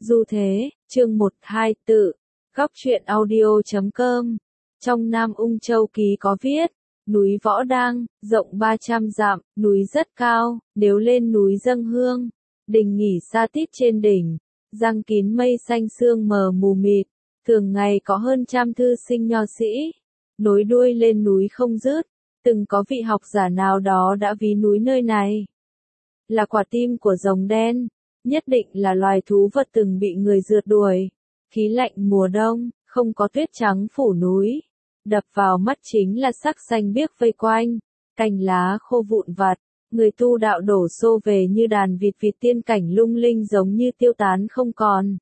Dù thế, chương 12 tự, góc truyện audio.com, trong Nam Ung Châu Ký có viết, núi Võ Đang, rộng 300 dặm, núi rất cao, nếu lên núi dâng hương, đình nghỉ xa tít trên đỉnh, giăng kín mây xanh sương mờ mù mịt, thường ngày có hơn trăm thư sinh nho sĩ, nối đuôi lên núi không dứt, từng có vị học giả nào đó đã ví núi nơi này là quả tim của rồng đen, nhất định là loài thú vật từng bị người rượt đuổi. Khí lạnh mùa đông, không có tuyết trắng phủ núi, đập vào mắt chính là sắc xanh biếc vây quanh, cành lá khô vụn vặt, người tu đạo đổ xô về như đàn vịt vịt tiên cảnh lung linh giống như tiêu tán không còn.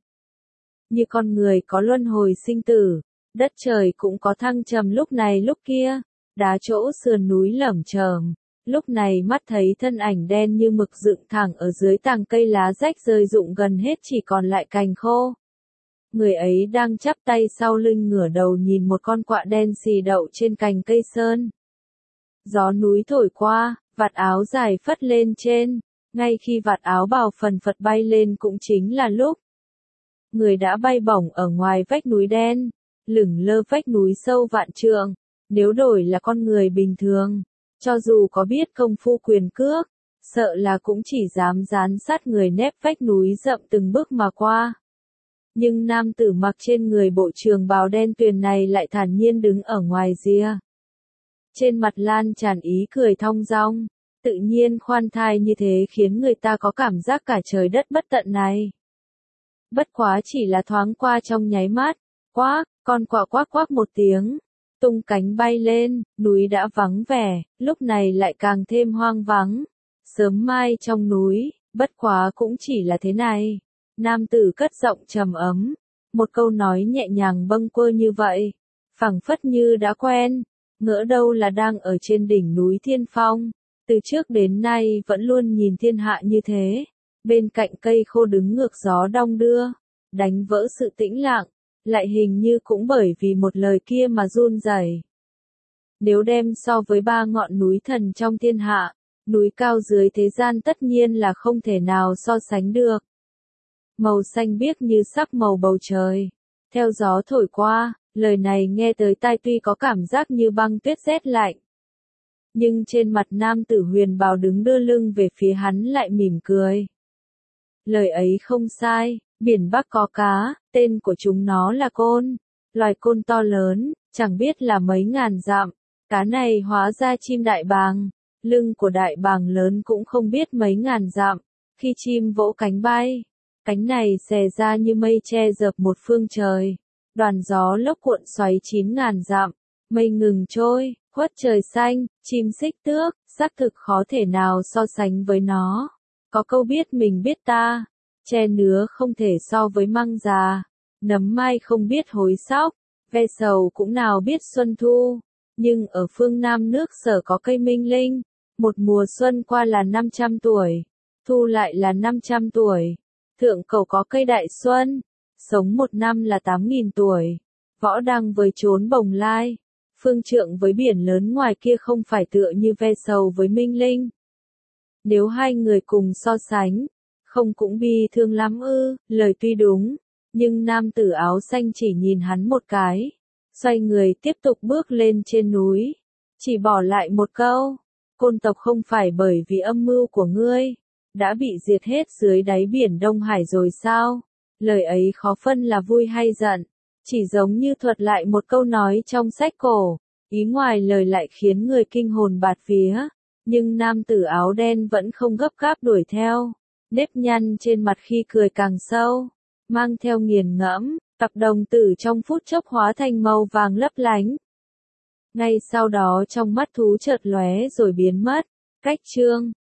Như con người có luân hồi sinh tử, đất trời cũng có thăng trầm lúc này lúc kia, đá chỗ sườn núi lởm chởm. Lúc này mắt thấy thân ảnh đen như mực dựng thẳng ở dưới tàng cây lá rách rơi rụng gần hết chỉ còn lại cành khô. Người ấy đang chắp tay sau lưng ngửa đầu nhìn một con quạ đen xì đậu trên cành cây sơn. Gió núi thổi qua, vạt áo dài phất lên trên, ngay khi vạt áo bào phần phật bay lên cũng chính là lúc người đã bay bổng ở ngoài vách núi đen, lửng lơ vách núi sâu vạn trượng. Nếu đổi là con người bình thường, cho dù có biết công phu quyền cước, sợ là cũng chỉ dám dán sát người nép vách núi rậm từng bước mà qua. Nhưng nam tử mặc trên người bộ trường bào đen tuyền này lại thản nhiên đứng ở ngoài rìa. Trên mặt lan tràn ý cười thong dong, tự nhiên khoan thai như thế khiến người ta có cảm giác cả trời đất bất tận này. Bất quá chỉ là thoáng qua trong nháy mắt, quác, con quạ quác quác một tiếng. Tung cánh bay lên, núi đã vắng vẻ, lúc này lại càng thêm hoang vắng. Sớm mai trong núi, bất quá cũng chỉ là thế này. Nam tử cất giọng trầm ấm, một câu nói nhẹ nhàng bâng quơ như vậy, phảng phất như đã quen, ngỡ đâu là đang ở trên đỉnh núi Thiên Phong, từ trước đến nay vẫn luôn nhìn thiên hạ như thế. Bên cạnh cây khô đứng ngược gió đong đưa, đánh vỡ sự tĩnh lặng. Lại hình như cũng bởi vì một lời kia mà run rẩy. Nếu đem so với ba ngọn núi thần trong thiên hạ, núi cao dưới thế gian tất nhiên là không thể nào so sánh được. Màu xanh biếc như sắc màu bầu trời. Theo gió thổi qua, lời này nghe tới tai tuy có cảm giác như băng tuyết rét lạnh. Nhưng trên mặt nam tử huyền bào đứng đưa lưng về phía hắn lại mỉm cười. Lời ấy không sai. Biển Bắc có cá, tên của chúng nó là côn, loài côn to lớn, chẳng biết là mấy ngàn dặm, cá này hóa ra chim đại bàng, lưng của đại bàng lớn cũng không biết mấy ngàn dặm, khi chim vỗ cánh bay, cánh này xè ra như mây che dập một phương trời, đoàn gió lốc cuộn xoáy 9.000 dặm, mây ngừng trôi, khuất trời xanh, chim xích tước, xác thực khó thể nào so sánh với nó, có câu biết mình biết ta. Tre nứa không thể so với măng già, nấm mai không biết hối sóc, ve sầu cũng nào biết xuân thu, nhưng ở phương Nam nước Sở có cây minh linh, một mùa xuân qua là 500 tuổi, thu lại là 500 tuổi, thượng cầu có cây đại xuân, sống một năm là 8.000 tuổi, Võ Đăng với chốn Bồng Lai, phương trượng với biển lớn ngoài kia không phải tựa như ve sầu với minh linh. Nếu hai người cùng so sánh, không cũng bi thương lắm ư, lời tuy đúng, nhưng nam tử áo xanh chỉ nhìn hắn một cái, xoay người tiếp tục bước lên trên núi, chỉ bỏ lại một câu, côn tộc không phải bởi vì âm mưu của ngươi, đã bị diệt hết dưới đáy biển Đông Hải rồi sao, lời ấy khó phân là vui hay giận, chỉ giống như thuật lại một câu nói trong sách cổ, ý ngoài lời lại khiến người kinh hồn bạt vía, nhưng nam tử áo đen vẫn không gấp gáp đuổi theo. Nếp nhăn trên mặt khi cười càng sâu, mang theo nghiền ngẫm, cặp đồng tử trong phút chốc hóa thành màu vàng lấp lánh. Ngay sau đó trong mắt thú chợt lóe rồi biến mất, cách chương.